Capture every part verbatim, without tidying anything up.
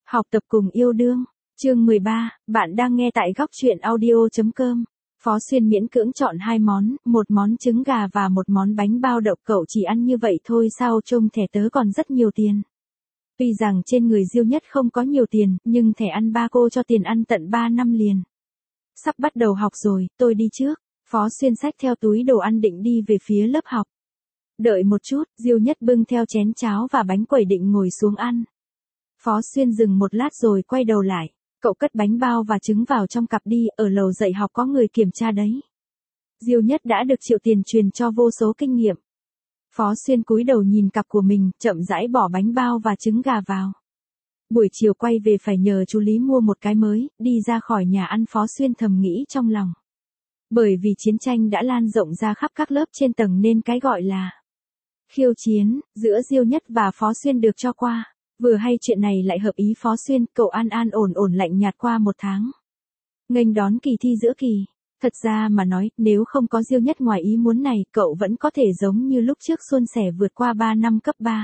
Học tập cùng yêu đương. Chương mười ba, bạn đang nghe tại góc truyện audio chấm com. Phó Xuyên miễn cưỡng chọn hai món, một món trứng gà và một món bánh bao đậu. Cậu chỉ ăn như vậy thôi sao, trông thẻ tớ còn rất nhiều tiền. Tuy rằng trên người Diêu Nhất không có nhiều tiền, nhưng thẻ ăn ba cô cho tiền ăn tận ba năm liền. Sắp bắt đầu học rồi, tôi đi trước. Phó Xuyên xách theo túi đồ ăn định đi về phía lớp học. Đợi một chút, Diêu Nhất bưng theo chén cháo và bánh quẩy định ngồi xuống ăn. Phó Xuyên dừng một lát rồi quay đầu lại. Cậu cất bánh bao và trứng vào trong cặp đi, ở lầu dạy học có người kiểm tra đấy. Diêu Nhất đã được Triệu Tiền truyền cho vô số kinh nghiệm. Phó Xuyên cúi đầu nhìn cặp của mình, chậm rãi bỏ bánh bao và trứng gà vào. Buổi chiều quay về phải nhờ chú Lý mua một cái mới, đi ra khỏi nhà ăn. Phó Xuyên thầm nghĩ trong lòng. Bởi vì chiến tranh đã lan rộng ra khắp các lớp trên tầng nên cái gọi là khiêu chiến giữa Diêu Nhất và Phó Xuyên được cho qua. Vừa hay chuyện này lại hợp ý Phó Xuyên, cậu an an ổn ổn lạnh nhạt qua một tháng. Nghênh đón kỳ thi giữa kỳ. Thật ra mà nói, nếu không có Diêu Nhất ngoài ý muốn này, cậu vẫn có thể giống như lúc trước suôn sẻ vượt qua ba năm cấp ba.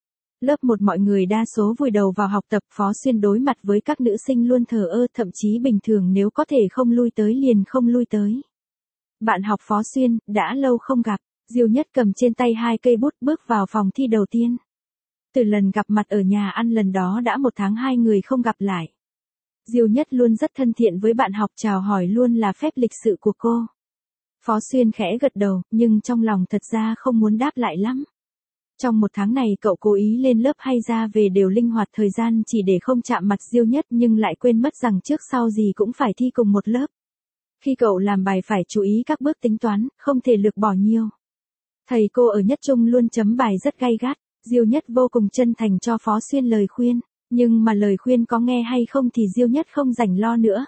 Lớp một mọi người đa số vùi đầu vào học tập. Phó Xuyên đối mặt với các nữ sinh luôn thờ ơ, thậm chí bình thường nếu có thể không lui tới liền không lui tới. Bạn học Phó Xuyên, đã lâu không gặp. Diêu Nhất cầm trên tay hai cây bút bước vào phòng thi đầu tiên. Từ lần gặp mặt ở nhà ăn lần đó đã một tháng hai người không gặp lại. Diêu Nhất luôn rất thân thiện với bạn học, chào hỏi luôn là phép lịch sự của cô. Phó Xuyên khẽ gật đầu, nhưng trong lòng thật ra không muốn đáp lại lắm. Trong một tháng này cậu cố ý lên lớp hay ra về đều linh hoạt thời gian chỉ để không chạm mặt Diêu Nhất, nhưng lại quên mất rằng trước sau gì cũng phải thi cùng một lớp. Khi cậu làm bài phải chú ý các bước tính toán, không thể lược bỏ nhiều. Thầy cô ở Nhất Trung luôn chấm bài rất gay gắt. Diêu Nhất vô cùng chân thành cho Phó Xuyên lời khuyên, nhưng mà lời khuyên có nghe hay không thì Diêu Nhất không rảnh lo nữa.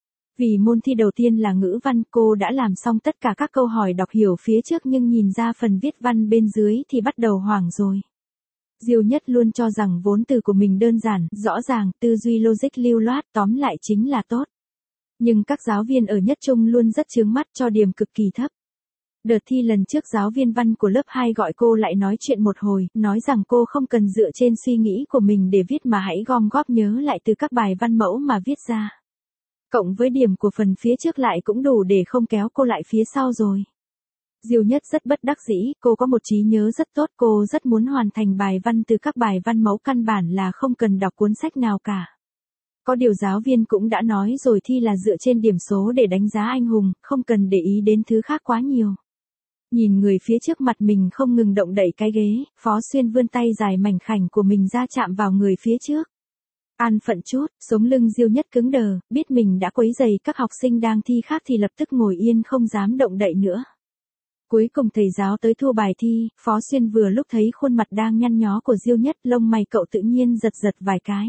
Vì môn thi đầu tiên là ngữ văn, cô đã làm xong tất cả các câu hỏi đọc hiểu phía trước nhưng nhìn ra phần viết văn bên dưới thì bắt đầu hoảng rồi. Diêu Nhất luôn cho rằng vốn từ của mình đơn giản, rõ ràng, tư duy logic lưu loát, tóm lại chính là tốt. Nhưng các giáo viên ở Nhất Trung luôn rất chướng mắt, cho điểm cực kỳ thấp. Đợt thi lần trước giáo viên văn của lớp hai gọi cô lại nói chuyện một hồi, nói rằng cô không cần dựa trên suy nghĩ của mình để viết mà hãy gom góp nhớ lại từ các bài văn mẫu mà viết ra. Cộng với điểm của phần phía trước lại cũng đủ để không kéo cô lại phía sau rồi. Diêu Nhất rất bất đắc dĩ, cô có một trí nhớ rất tốt, cô rất muốn hoàn thành bài văn từ các bài văn mẫu, căn bản là không cần đọc cuốn sách nào cả. Có điều giáo viên cũng đã nói rồi, thi là dựa trên điểm số để đánh giá anh hùng, không cần để ý đến thứ khác quá nhiều. Nhìn người phía trước mặt mình không ngừng động đậy cái ghế, Phó Xuyên vươn tay dài mảnh khảnh của mình ra chạm vào người phía trước. An phận chút, sống lưng Diêu Nhất cứng đờ, biết mình đã quấy rầy các học sinh đang thi khác thì lập tức ngồi yên không dám động đậy nữa. Cuối cùng thầy giáo tới thu bài thi, Phó Xuyên vừa lúc thấy khuôn mặt đang nhăn nhó của Diêu Nhất, lông mày cậu tự nhiên giật giật vài cái.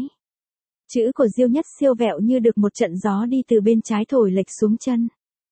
Chữ của Diêu Nhất siêu vẹo như được một trận gió đi từ bên trái thổi lệch xuống chân.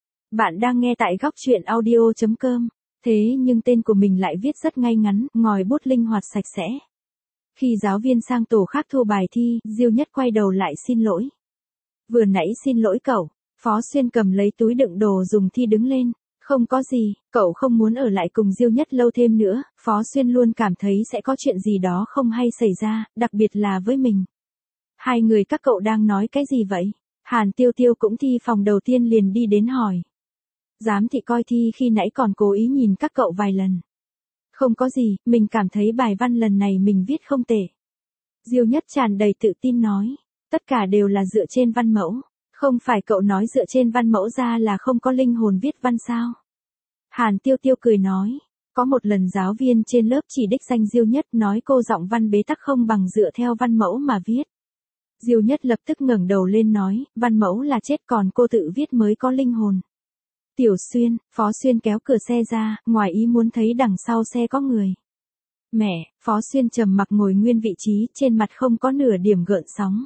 Bạn đang nghe tại góc truyện audio chấm com. Thế nhưng tên của mình lại viết rất ngay ngắn, ngòi bút linh hoạt sạch sẽ. Khi giáo viên sang tổ khác thu bài thi, Diêu Nhất quay đầu lại xin lỗi. Vừa nãy xin lỗi cậu. Phó Xuyên cầm lấy túi đựng đồ dùng thi đứng lên. Không có gì, cậu không muốn ở lại cùng Diêu Nhất lâu thêm nữa. Phó Xuyên luôn cảm thấy sẽ có chuyện gì đó không hay xảy ra, đặc biệt là với mình. Hai người các cậu đang nói cái gì vậy? Hàn Tiêu Tiêu cũng thi phòng đầu tiên liền đi đến hỏi. Giám thị coi thi khi nãy còn cố ý nhìn các cậu vài lần. Không có gì, mình cảm thấy bài văn lần này mình viết không tệ. Diêu Nhất tràn đầy tự tin nói. Tất cả đều là dựa trên văn mẫu. Không phải cậu nói dựa trên văn mẫu ra là không có linh hồn viết văn sao? Hàn Tiêu Tiêu cười nói. Có một lần giáo viên trên lớp chỉ đích danh Diêu Nhất, nói cô giọng văn bế tắc không bằng dựa theo văn mẫu mà viết. Diêu Nhất lập tức ngẩng đầu lên nói, văn mẫu là chết còn cô tự viết mới có linh hồn. Tiểu Xuyên, Phó Xuyên kéo cửa xe ra, ngoài ý muốn thấy đằng sau xe có người. Mẹ, Phó Xuyên trầm mặc ngồi nguyên vị trí, trên mặt không có nửa điểm gợn sóng.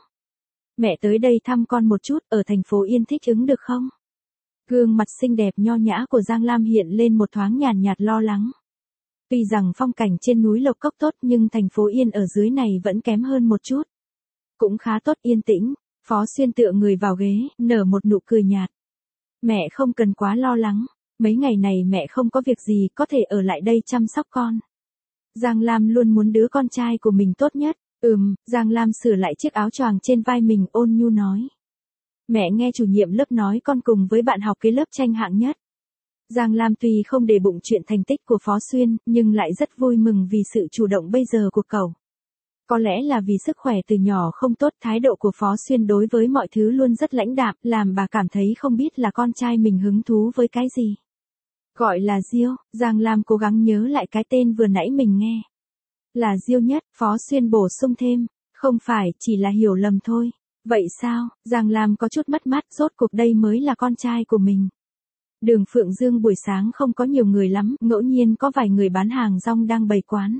Mẹ tới đây thăm con một chút, ở thành phố Yên thích ứng được không? Gương mặt xinh đẹp nho nhã của Giang Lam hiện lên một thoáng nhàn nhạt lo lắng. Tuy rằng phong cảnh trên núi Lộc Cốc tốt nhưng thành phố Yên ở dưới này vẫn kém hơn một chút. Cũng khá tốt, yên tĩnh. Phó Xuyên tựa người vào ghế, nở một nụ cười nhạt. Mẹ không cần quá lo lắng, mấy ngày này mẹ không có việc gì, có thể ở lại đây chăm sóc con. Giang Lam luôn muốn đứa con trai của mình tốt nhất, Ừm, Giang Lam sửa lại chiếc áo choàng trên vai mình, ôn nhu nói. Mẹ nghe chủ nhiệm lớp nói con cùng với bạn học kế lớp tranh hạng nhất. Giang Lam tuy không để bụng chuyện thành tích của Phó Xuyên, nhưng lại rất vui mừng vì sự chủ động bây giờ của cậu. Có lẽ là vì sức khỏe từ nhỏ không tốt, thái độ của Phó Xuyên đối với mọi thứ luôn rất lãnh đạm, làm bà cảm thấy không biết là con trai mình hứng thú với cái gì. Gọi là Diêu, Giang Lam cố gắng nhớ lại cái tên vừa nãy mình nghe. Là Diêu Nhất, Phó Xuyên bổ sung thêm, không phải, chỉ là hiểu lầm thôi. Vậy sao, Giang Lam có chút mất mát, rốt cuộc đây mới là con trai của mình. Đường Phượng Dương buổi sáng không có nhiều người lắm, ngẫu nhiên có vài người bán hàng rong đang bày quán.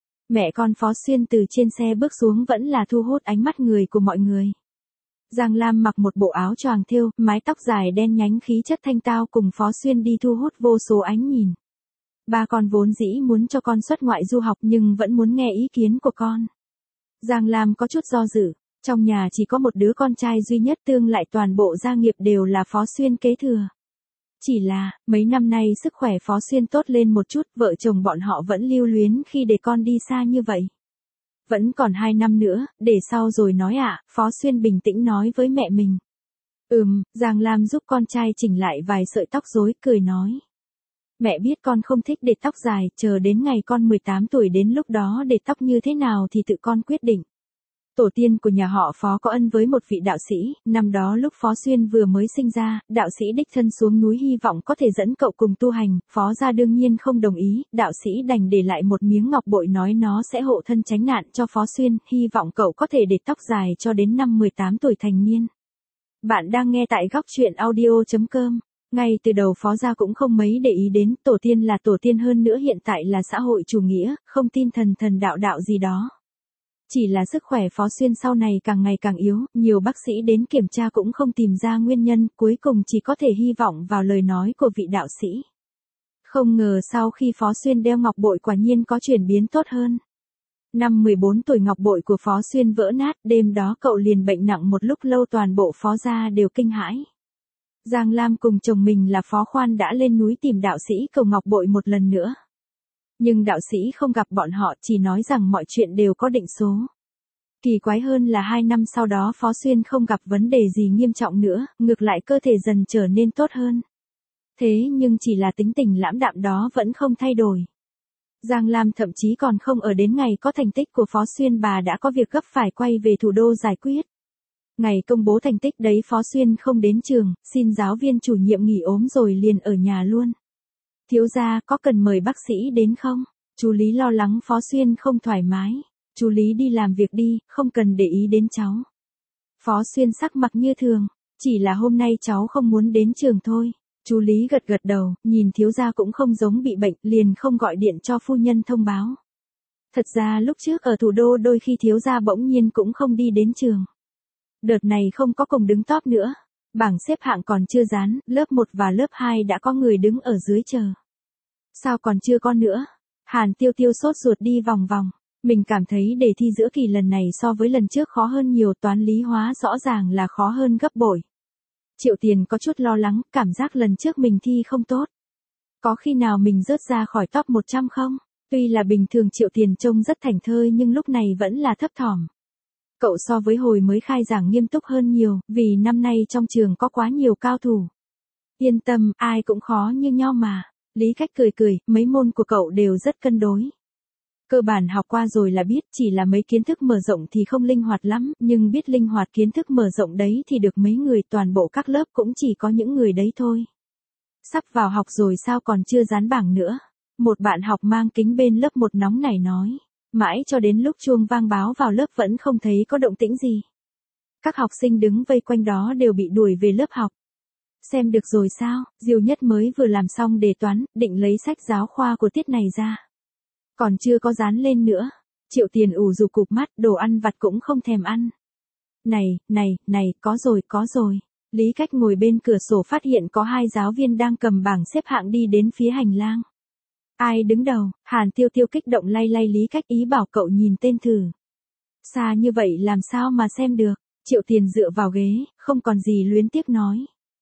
Mẹ con Phó Xuyên từ trên xe bước xuống vẫn là thu hút ánh mắt người của mọi người. Giang Lam mặc một bộ áo choàng thêu, mái tóc dài đen nhánh, khí chất thanh tao, cùng Phó Xuyên đi thu hút vô số ánh nhìn. Ba con vốn dĩ muốn cho con xuất ngoại du học nhưng vẫn muốn nghe ý kiến của con. Giang Lam có chút do dự, trong nhà chỉ có một đứa con trai duy nhất, tương lại toàn bộ gia nghiệp đều là Phó Xuyên kế thừa. Chỉ là, mấy năm nay sức khỏe Phó Xuyên tốt lên một chút, vợ chồng bọn họ vẫn lưu luyến khi để con đi xa như vậy. Vẫn còn hai năm nữa, để sau rồi nói ạ, à, Phó Xuyên bình tĩnh nói với mẹ mình. Ừm, Giang Lam giúp con trai chỉnh lại vài sợi tóc rối, cười nói. Mẹ biết con không thích để tóc dài, chờ đến ngày con mười tám tuổi, đến lúc đó để tóc như thế nào thì tự con quyết định. Tổ tiên của nhà họ Phó có ân với một vị đạo sĩ, năm đó lúc Phó Xuyên vừa mới sinh ra, đạo sĩ đích thân xuống núi hy vọng có thể dẫn cậu cùng tu hành, Phó gia đương nhiên không đồng ý, đạo sĩ đành để lại một miếng ngọc bội nói nó sẽ hộ thân tránh nạn cho Phó Xuyên, hy vọng cậu có thể để tóc dài cho đến năm mười tám tuổi thành niên. Bạn đang nghe tại góc truyện audio chấm com. Ngay từ đầu Phó gia cũng không mấy để ý đến, tổ tiên là tổ tiên, hơn nữa hiện tại là xã hội chủ nghĩa, không tin thần thần đạo đạo gì đó. Chỉ là sức khỏe Phó Xuyên sau này càng ngày càng yếu, nhiều bác sĩ đến kiểm tra cũng không tìm ra nguyên nhân, cuối cùng chỉ có thể hy vọng vào lời nói của vị đạo sĩ. Không ngờ sau khi Phó Xuyên đeo ngọc bội quả nhiên có chuyển biến tốt hơn. Năm mười bốn tuổi ngọc bội của Phó Xuyên vỡ nát, đêm đó cậu liền bệnh nặng một lúc lâu, toàn bộ Phó gia đều kinh hãi. Giang Lam cùng chồng mình là Phó Khoan đã lên núi tìm đạo sĩ cầu ngọc bội một lần nữa. Nhưng đạo sĩ không gặp bọn họ, chỉ nói rằng mọi chuyện đều có định số. Kỳ quái hơn là hai năm sau đó Phó Xuyên không gặp vấn đề gì nghiêm trọng nữa, ngược lại cơ thể dần trở nên tốt hơn. Thế nhưng chỉ là tính tình lãm đạm đó vẫn không thay đổi. Giang Lam thậm chí còn không ở đến ngày có thành tích của Phó Xuyên, bà đã có việc gấp phải quay về thủ đô giải quyết. Ngày công bố thành tích đấy Phó Xuyên không đến trường, xin giáo viên chủ nhiệm nghỉ ốm rồi liền ở nhà luôn. Thiếu gia, có cần mời bác sĩ đến không? Chú Lý lo lắng Phó Xuyên không thoải mái. Chú Lý đi làm việc đi, không cần để ý đến cháu. Phó Xuyên sắc mặt như thường, chỉ là hôm nay cháu không muốn đến trường thôi. Chú Lý gật gật đầu, nhìn thiếu gia cũng không giống bị bệnh, liền không gọi điện cho phu nhân thông báo. Thật ra lúc trước ở thủ đô đôi khi thiếu gia bỗng nhiên cũng không đi đến trường. Đợt này không có cùng đứng top nữa. Bảng xếp hạng còn chưa dán, lớp một và lớp hai đã có người đứng ở dưới chờ. Sao còn chưa có nữa? Hàn Tiêu Tiêu sốt ruột đi vòng vòng. Mình cảm thấy đề thi giữa kỳ lần này so với lần trước khó hơn nhiều, toán lý hóa rõ ràng là khó hơn gấp bội. Triệu Tiền có chút lo lắng, cảm giác lần trước mình thi không tốt. Có khi nào mình rớt ra khỏi top một trăm không? Tuy là bình thường Triệu Tiền trông rất thảnh thơi nhưng lúc này vẫn là thấp thỏm. Cậu so với hồi mới khai giảng nghiêm túc hơn nhiều, vì năm nay trong trường có quá nhiều cao thủ. Yên tâm, ai cũng khó như nhau mà. Lý Cách cười cười, mấy môn của cậu đều rất cân đối. Cơ bản học qua rồi là biết, chỉ là mấy kiến thức mở rộng thì không linh hoạt lắm, nhưng biết linh hoạt kiến thức mở rộng đấy thì được mấy người, toàn bộ các lớp cũng chỉ có những người đấy thôi. Sắp vào học rồi sao còn chưa dán bảng nữa? Một bạn học mang kính bên lớp một nóng nảy nói. Mãi cho đến lúc chuông vang báo vào lớp vẫn không thấy có động tĩnh gì. Các học sinh đứng vây quanh đó đều bị đuổi về lớp học. Xem được rồi sao? Diêu Nhất mới vừa làm xong đề toán, định lấy sách giáo khoa của tiết này ra. Còn chưa có dán lên nữa. Triệu Tiền ủ rũ cụp mắt, đồ ăn vặt cũng không thèm ăn. Này, này, này, có rồi, có rồi. Lý Cách ngồi bên cửa sổ phát hiện có hai giáo viên đang cầm bảng xếp hạng đi đến phía hành lang. Ai đứng đầu? Hàn Tiêu Tiêu kích động lay lay Lý Cách, ý bảo cậu nhìn tên thử. Xa như vậy làm sao mà xem được? Triệu Tiền dựa vào ghế, không còn gì luyến tiếc nói.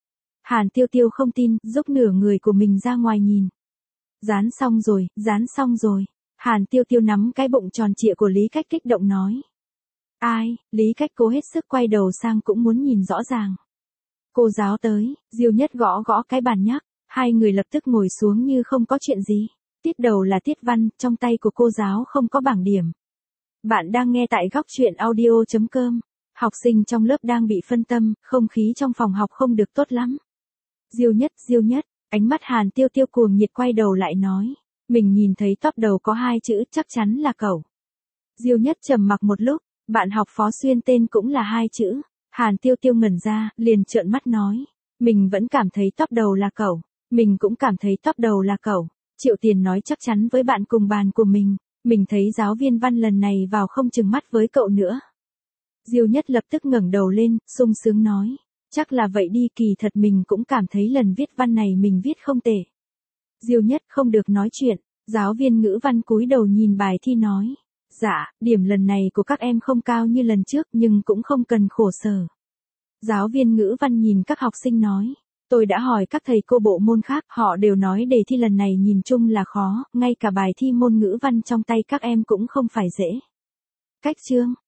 Hàn Tiêu Tiêu không tin, giúp nửa người của mình ra ngoài nhìn. Dán xong rồi, dán xong rồi. Hàn Tiêu Tiêu nắm cái bụng tròn trịa của Lý Cách kích động nói. Ai, Lý Cách cố hết sức quay đầu sang cũng muốn nhìn rõ ràng. Cô giáo tới, Diêu Nhất gõ gõ cái bàn nhắc, hai người lập tức ngồi xuống như không có chuyện gì. Tiết đầu là tiết văn, trong tay của cô giáo không có bảng điểm. Bạn đang nghe tại góc chuyện audio chấm com. Học sinh trong lớp đang bị phân tâm, không khí trong phòng học không được tốt lắm. Diêu Nhất, Diêu Nhất, ánh mắt Hàn Tiêu Tiêu cuồng nhiệt quay đầu lại nói. Mình nhìn thấy top đầu có hai chữ, chắc chắn là cậu. Diêu Nhất trầm mặc một lúc, bạn học Phó Xuyên tên cũng là hai chữ. Hàn Tiêu Tiêu ngẩn ra, liền trợn mắt nói. Mình vẫn cảm thấy top đầu là cậu. Mình cũng cảm thấy top đầu là cậu. Triệu Tiền nói chắc chắn với bạn cùng bàn của mình. Mình thấy giáo viên văn lần này vào không chừng mắt với cậu nữa. Diêu Nhất lập tức ngẩng đầu lên, sung sướng nói. Chắc là vậy đi, kỳ thật mình cũng cảm thấy lần viết văn này mình viết không tệ. Diêu Nhất không được nói chuyện, giáo viên ngữ văn cúi đầu nhìn bài thi nói. Dạ, điểm lần này của các em không cao như lần trước nhưng cũng không cần khổ sở. Giáo viên ngữ văn nhìn các học sinh nói. Tôi đã hỏi các thầy cô bộ môn khác, họ đều nói đề thi lần này nhìn chung là khó, ngay cả bài thi môn ngữ văn trong tay các em cũng không phải dễ. Cách chương